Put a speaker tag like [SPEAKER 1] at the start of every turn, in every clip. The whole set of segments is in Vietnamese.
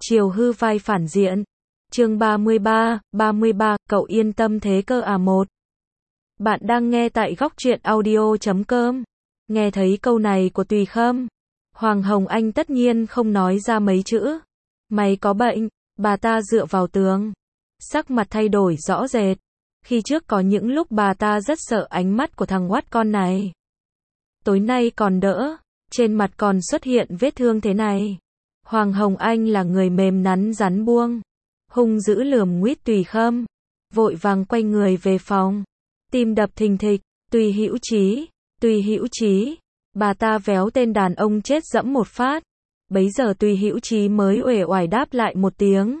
[SPEAKER 1] Chiều hư vai phản diện. Chương 33, cậu yên tâm thế cơ à? Một. Bạn đang nghe tại góc truyện audio.com. Nghe thấy câu này của Tùy Khâm, Hoàng Hồng Anh tất nhiên không nói ra mấy chữ. Mày có bệnh. Bà ta dựa vào tường, sắc mặt thay đổi rõ rệt. Khi trước có những lúc bà ta rất sợ ánh mắt của thằng oát con này. Tối nay còn đỡ, trên mặt còn xuất hiện vết thương thế này. Hoàng Hồng Anh là người mềm nắn rắn buông, hung dữ lườm nguýt Tùy Khâm, vội vàng quay người về phòng, tim đập thình thịch. Tùy Hữu Chí, Tùy Hữu Chí. Bà ta véo tên đàn ông chết dẫm một phát. Bấy giờ Tùy Hữu Chí mới uể oải đáp lại một tiếng.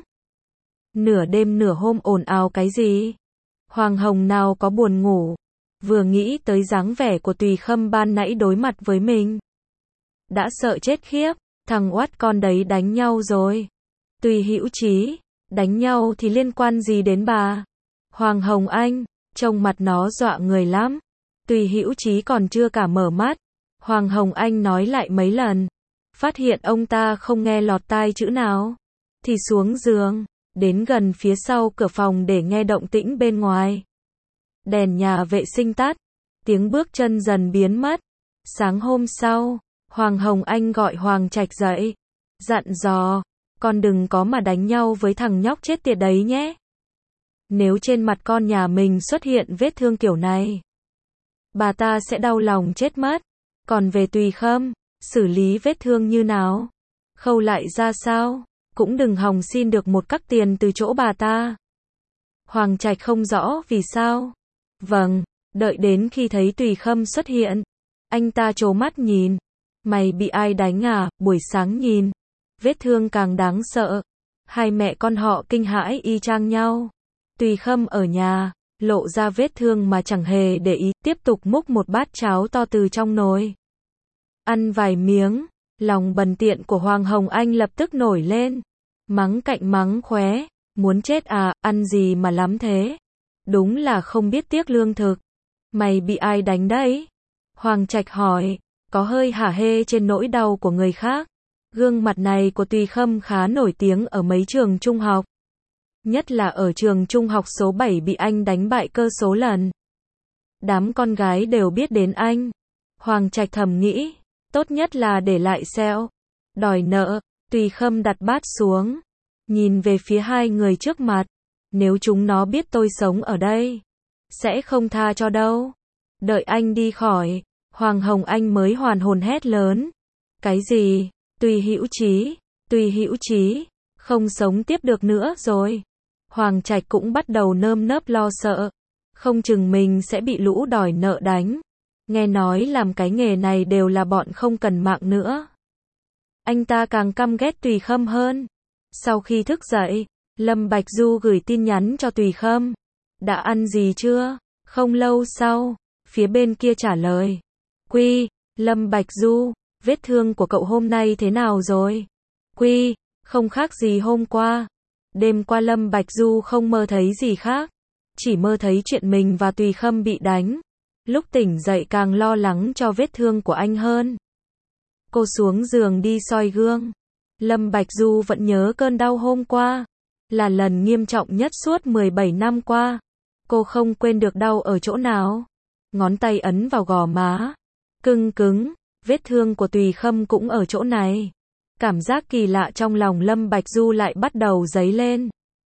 [SPEAKER 1] Nửa đêm nửa hôm ồn ào cái gì? Hoàng Hồng nào có buồn ngủ, vừa nghĩ tới dáng vẻ của Tùy Khâm ban nãy đối mặt với mình, đã sợ chết khiếp. Thằng oát con đấy đánh nhau rồi. Tùy Hữu Chí, đánh nhau thì liên quan gì đến bà? Hoàng Hồng Anh, trông mặt nó dọa người lắm. Tùy Hữu Chí còn chưa cả mở mắt, Hoàng Hồng Anh nói lại mấy lần, phát hiện ông ta không nghe lọt tai chữ nào, thì xuống giường, đến gần phía sau cửa phòng để nghe động tĩnh bên ngoài. Đèn nhà vệ sinh tắt, tiếng bước chân dần biến mất. Sáng hôm sau, Hoàng Hồng Anh gọi Hoàng Trạch dậy, dặn dò, con đừng có mà đánh nhau với thằng nhóc chết tiệt đấy nhé. Nếu trên mặt con nhà mình xuất hiện vết thương kiểu này, bà ta sẽ đau lòng chết mất. Còn về Tùy Khâm, xử lý vết thương như nào, khâu lại ra sao, cũng đừng hòng xin được một cắc tiền từ chỗ bà ta. Hoàng Trạch không rõ vì sao. Vâng, đợi đến khi thấy Tùy Khâm xuất hiện, anh ta trố mắt nhìn. Mày bị ai đánh à? Buổi sáng nhìn, vết thương càng đáng sợ. Hai mẹ con họ kinh hãi y chang nhau. Tùy Khâm ở nhà, lộ ra vết thương mà chẳng hề để ý, tiếp tục múc một bát cháo to từ trong nồi. Ăn vài miếng, lòng bần tiện của Hoàng Hồng Anh lập tức nổi lên. Mắng cạnh mắng khóe, muốn chết à, ăn gì mà lắm thế? Đúng là không biết tiếc lương thực. Mày bị ai đánh đấy? Hoàng Trạch hỏi, có hơi hả hê trên nỗi đau của người khác. Gương mặt này của Tùy Khâm khá nổi tiếng ở mấy trường trung học. Nhất là ở trường trung học số 7 bị anh đánh bại cơ số lần. Đám con gái đều biết đến anh. Hoàng Trạch thầm nghĩ, tốt nhất là để lại sẹo, đòi nợ. Tùy Khâm đặt bát xuống, nhìn về phía hai người trước mặt. Nếu chúng nó biết tôi sống ở đây, sẽ không tha cho đâu. Đợi anh đi khỏi, Hoàng Hồng Anh mới hoàn hồn hét lớn. Cái gì? Tùy Hữu Chí, Tùy Hữu Chí, không sống tiếp được nữa rồi. Hoàng Trạch cũng bắt đầu nơm nớp lo sợ, không chừng mình sẽ bị lũ đòi nợ đánh. Nghe nói làm cái nghề này đều là bọn không cần mạng nữa. Anh ta càng căm ghét Tùy Khâm hơn. Sau khi thức dậy, Lâm Bạch Du gửi tin nhắn cho Tùy Khâm. Đã ăn gì chưa? Không lâu sau, phía bên kia trả lời. Quy, Lâm Bạch Du, vết thương của cậu hôm nay thế nào rồi? Quy, không khác gì hôm qua. Đêm qua Lâm Bạch Du không mơ thấy gì khác, chỉ mơ thấy chuyện mình và Tùy Khâm bị đánh. Lúc tỉnh dậy càng lo lắng cho vết thương của anh hơn. Cô xuống giường đi soi gương. Lâm Bạch Du vẫn nhớ cơn đau hôm qua, là lần nghiêm trọng nhất suốt 17 năm qua. Cô không quên được đau ở chỗ nào. Ngón tay ấn vào gò má, cưng cứng, vết thương của Tùy Khâm cũng ở chỗ này. Cảm giác kỳ lạ trong lòng Lâm Bạch Du lại bắt đầu dấy lên.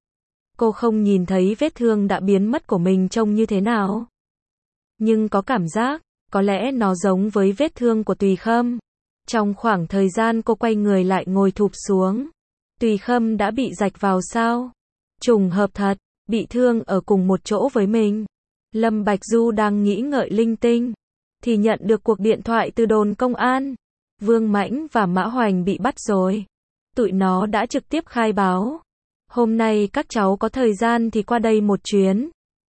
[SPEAKER 1] Cô không nhìn thấy vết thương đã biến mất của mình trông như thế nào, nhưng có cảm giác, có lẽ nó giống với vết thương của Tùy Khâm. Trong khoảng thời gian cô quay người lại ngồi thụp xuống, Tùy Khâm đã bị rạch vào sao? Trùng hợp thật, bị thương ở cùng một chỗ với mình. Lâm Bạch Du đang nghĩ ngợi linh tinh, thì nhận được cuộc điện thoại từ đồn công an. Vương Mãnh và Mã Hoành bị bắt rồi. Tụi nó đã trực tiếp khai báo. Hôm nay các cháu có thời gian thì qua đây một chuyến.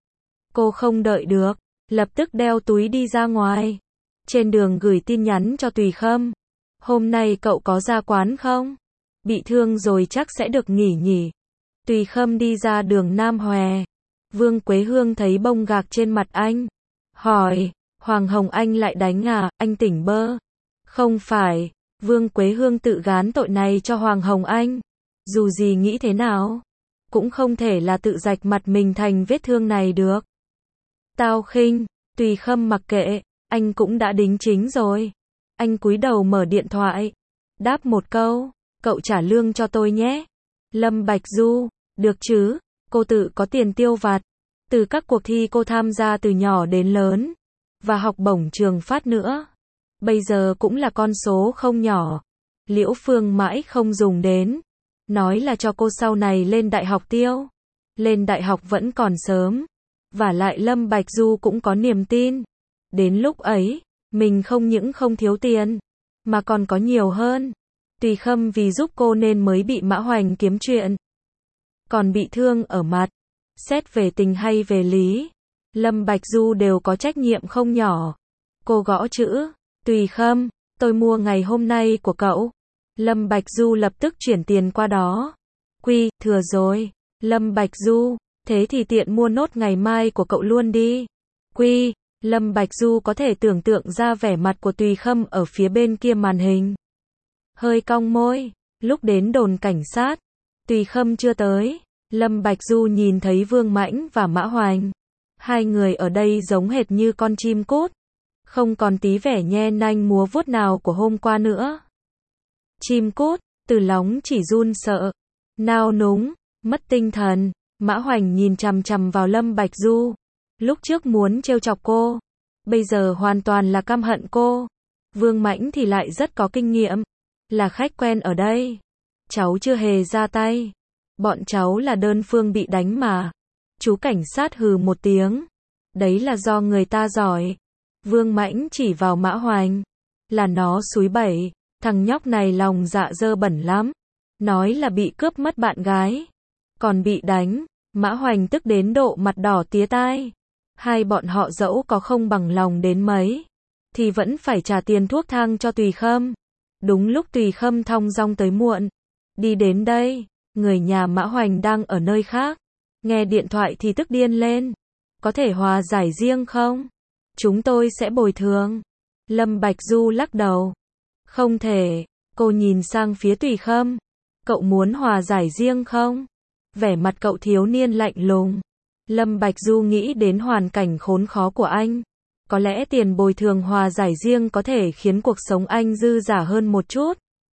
[SPEAKER 1] Cô không đợi được, lập tức đeo túi đi ra ngoài. Trên đường gửi tin nhắn cho Tùy Khâm. Hôm nay cậu có ra quán không? Bị thương rồi chắc sẽ được nghỉ nhỉ. Tùy Khâm đi ra đường Nam Hòe. Vương Quế Hương thấy bông gạc trên mặt anh, hỏi, Hoàng Hồng Anh lại đánh à? Anh tỉnh bơ. Không phải, Vương Quế Hương tự gán tội này cho Hoàng Hồng Anh. Dù gì nghĩ thế nào, cũng không thể là tự rạch mặt mình thành vết thương này được. Tao khinh, Tùy Khâm mặc kệ, anh cũng đã đính chính rồi. Anh cúi đầu mở điện thoại, đáp một câu, cậu trả lương cho tôi nhé. Lâm Bạch Du, được chứ, cô tự có tiền tiêu vặt. Từ các cuộc thi cô tham gia từ nhỏ đến lớn, và học bổng trường phát nữa. Bây giờ cũng là con số không nhỏ. Liễu Phương mãi không dùng đến. Nói là cho cô sau này lên đại học tiêu. Lên đại học vẫn còn sớm. Vả lại Lâm Bạch Du cũng có niềm tin. Đến lúc ấy, mình không những không thiếu tiền, mà còn có nhiều hơn. Tùy Khâm vì giúp cô nên mới bị Mã Hoành kiếm chuyện. Còn bị thương ở mặt. Xét về tình hay về lý, Lâm Bạch Du đều có trách nhiệm không nhỏ. Cô gõ chữ, Tùy Khâm, tôi mua ngày hôm nay của cậu. Lâm Bạch Du lập tức chuyển tiền qua đó. Quy, thừa rồi. Lâm Bạch Du, thế thì tiện mua nốt ngày mai của cậu luôn đi. Quy, Lâm Bạch Du có thể tưởng tượng ra vẻ mặt của Tùy Khâm ở phía bên kia màn hình. Hơi cong môi, lúc đến đồn cảnh sát, Tùy Khâm chưa tới. Lâm Bạch Du nhìn thấy Vương Mãnh và Mã Hoành. Hai người ở đây giống hệt như con chim cút. Không còn tí vẻ nhe nanh múa vuốt nào của hôm qua nữa. Chim cút, Từ Lóng chỉ run sợ, nao núng, mất tinh thần. Mã Hoành nhìn chằm chằm vào Lâm Bạch Du. Lúc trước muốn trêu chọc cô, bây giờ hoàn toàn là căm hận cô. Vương Mãnh thì lại rất có kinh nghiệm, là khách quen ở đây. Cháu chưa hề ra tay. Bọn cháu là đơn phương bị đánh mà. Chú cảnh sát hừ một tiếng. Đấy là do người ta giỏi. Vương Mãnh chỉ vào Mã Hoành. Là nó xúi bẩy. Thằng nhóc này lòng dạ dơ bẩn lắm. Nói là bị cướp mất bạn gái. Còn bị đánh. Mã Hoành tức đến độ mặt đỏ tía tai. Hai bọn họ dẫu có không bằng lòng đến mấy, thì vẫn phải trả tiền thuốc thang cho Tùy Khâm. Đúng lúc Tùy Khâm thong dong tới muộn. Đi đến đây. Người nhà Mã Hoành đang ở nơi khác. Nghe điện thoại thì tức điên lên. Có thể hòa giải riêng không? Chúng tôi sẽ bồi thường. Lâm Bạch Du lắc đầu. Không thể. Cô nhìn sang phía Tùy Khâm. Cậu muốn hòa giải riêng không? Vẻ mặt cậu thiếu niên lạnh lùng. Lâm Bạch Du nghĩ đến hoàn cảnh khốn khó của anh. Có lẽ tiền bồi thường hòa giải riêng có thể khiến cuộc sống anh dư dả hơn một chút.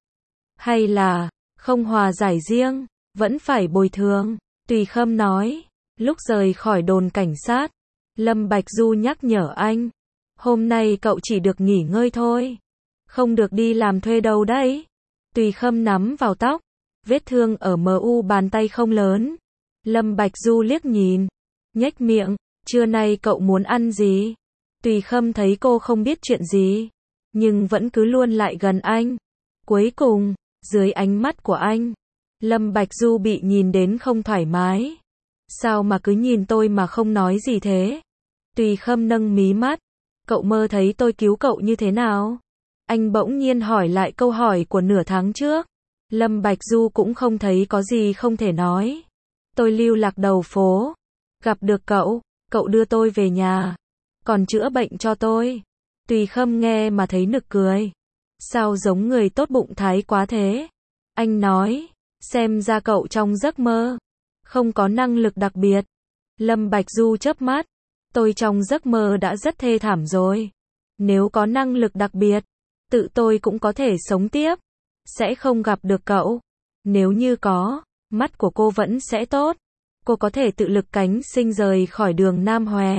[SPEAKER 1] Hay là, không hòa giải riêng, vẫn phải bồi thường. Tùy Khâm nói. Lúc rời khỏi đồn cảnh sát, Lâm Bạch Du nhắc nhở anh. Hôm nay cậu chỉ được nghỉ ngơi thôi. Không được đi làm thuê đâu đấy. Tùy Khâm nắm vào tóc. Vết thương ở mu bàn tay không lớn. Lâm Bạch Du liếc nhìn. Nhếch miệng. Trưa nay cậu muốn ăn gì? Tùy Khâm thấy cô không biết chuyện gì, nhưng vẫn cứ luôn lại gần anh. Cuối cùng, dưới ánh mắt của anh, Lâm Bạch Du bị nhìn đến không thoải mái. Sao mà cứ nhìn tôi mà không nói gì thế? Tùy Khâm nâng mí mắt. Cậu mơ thấy tôi cứu cậu như thế nào? Anh bỗng nhiên hỏi lại câu hỏi của nửa tháng trước. Lâm Bạch Du cũng không thấy có gì không thể nói. Tôi lưu lạc đầu phố. Gặp được cậu, cậu đưa tôi về nhà. Còn chữa bệnh cho tôi. Tùy Khâm nghe mà thấy nực cười. Sao giống người tốt bụng thái quá thế? Anh nói, xem ra cậu trong giấc mơ không có năng lực đặc biệt. Lâm Bạch Du chớp mắt. Tôi trong giấc mơ đã rất thê thảm rồi. Nếu có năng lực đặc biệt, tự tôi cũng có thể sống tiếp. Sẽ không gặp được cậu. Nếu như có, mắt của cô vẫn sẽ tốt. Cô có thể tự lực cánh sinh rời khỏi đường Nam Hòe.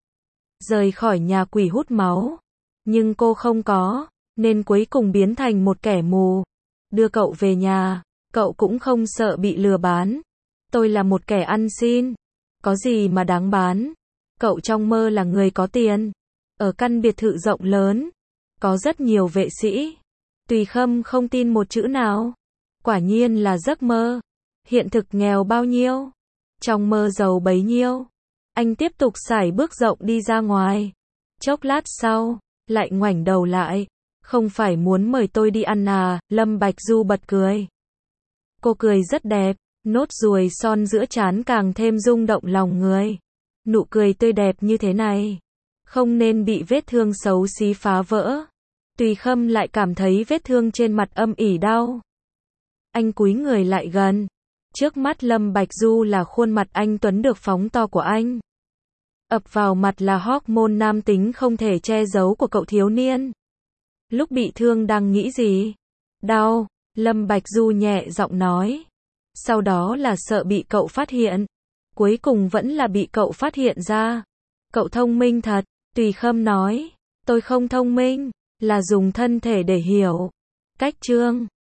[SPEAKER 1] Rời khỏi nhà quỷ hút máu. Nhưng cô không có, nên cuối cùng biến thành một kẻ mù. Đưa cậu về nhà, cậu cũng không sợ bị lừa bán. Tôi là một kẻ ăn xin. Có gì mà đáng bán? Cậu trong mơ là người có tiền. Ở căn biệt thự rộng lớn. Có rất nhiều vệ sĩ. Tùy Khâm không tin một chữ nào. Quả nhiên là giấc mơ. Hiện thực nghèo bao nhiêu? Trong mơ giàu bấy nhiêu. Anh tiếp tục sải bước rộng đi ra ngoài. Chốc lát sau, lại ngoảnh đầu lại. Không phải muốn mời tôi đi ăn à? Lâm Bạch Du bật cười. Cô cười rất đẹp. Nốt ruồi son giữa trán càng thêm rung động lòng người. Nụ cười tươi đẹp như thế này, không nên bị vết thương xấu xí phá vỡ. Tùy Khâm lại cảm thấy vết thương trên mặt âm ỉ đau. Anh cúi người lại gần. Trước mắt Lâm Bạch Du là khuôn mặt anh tuấn được phóng to của anh. Ập vào mặt là hormone nam tính không thể che giấu của cậu thiếu niên. Lúc bị thương đang nghĩ gì? Đau, Lâm Bạch Du nhẹ giọng nói. Sau đó là sợ bị cậu phát hiện. Cuối cùng vẫn là bị cậu phát hiện ra. Cậu thông minh thật, Tùy Khâm nói. Tôi không thông minh, là dùng thân thể để hiểu. Cách chương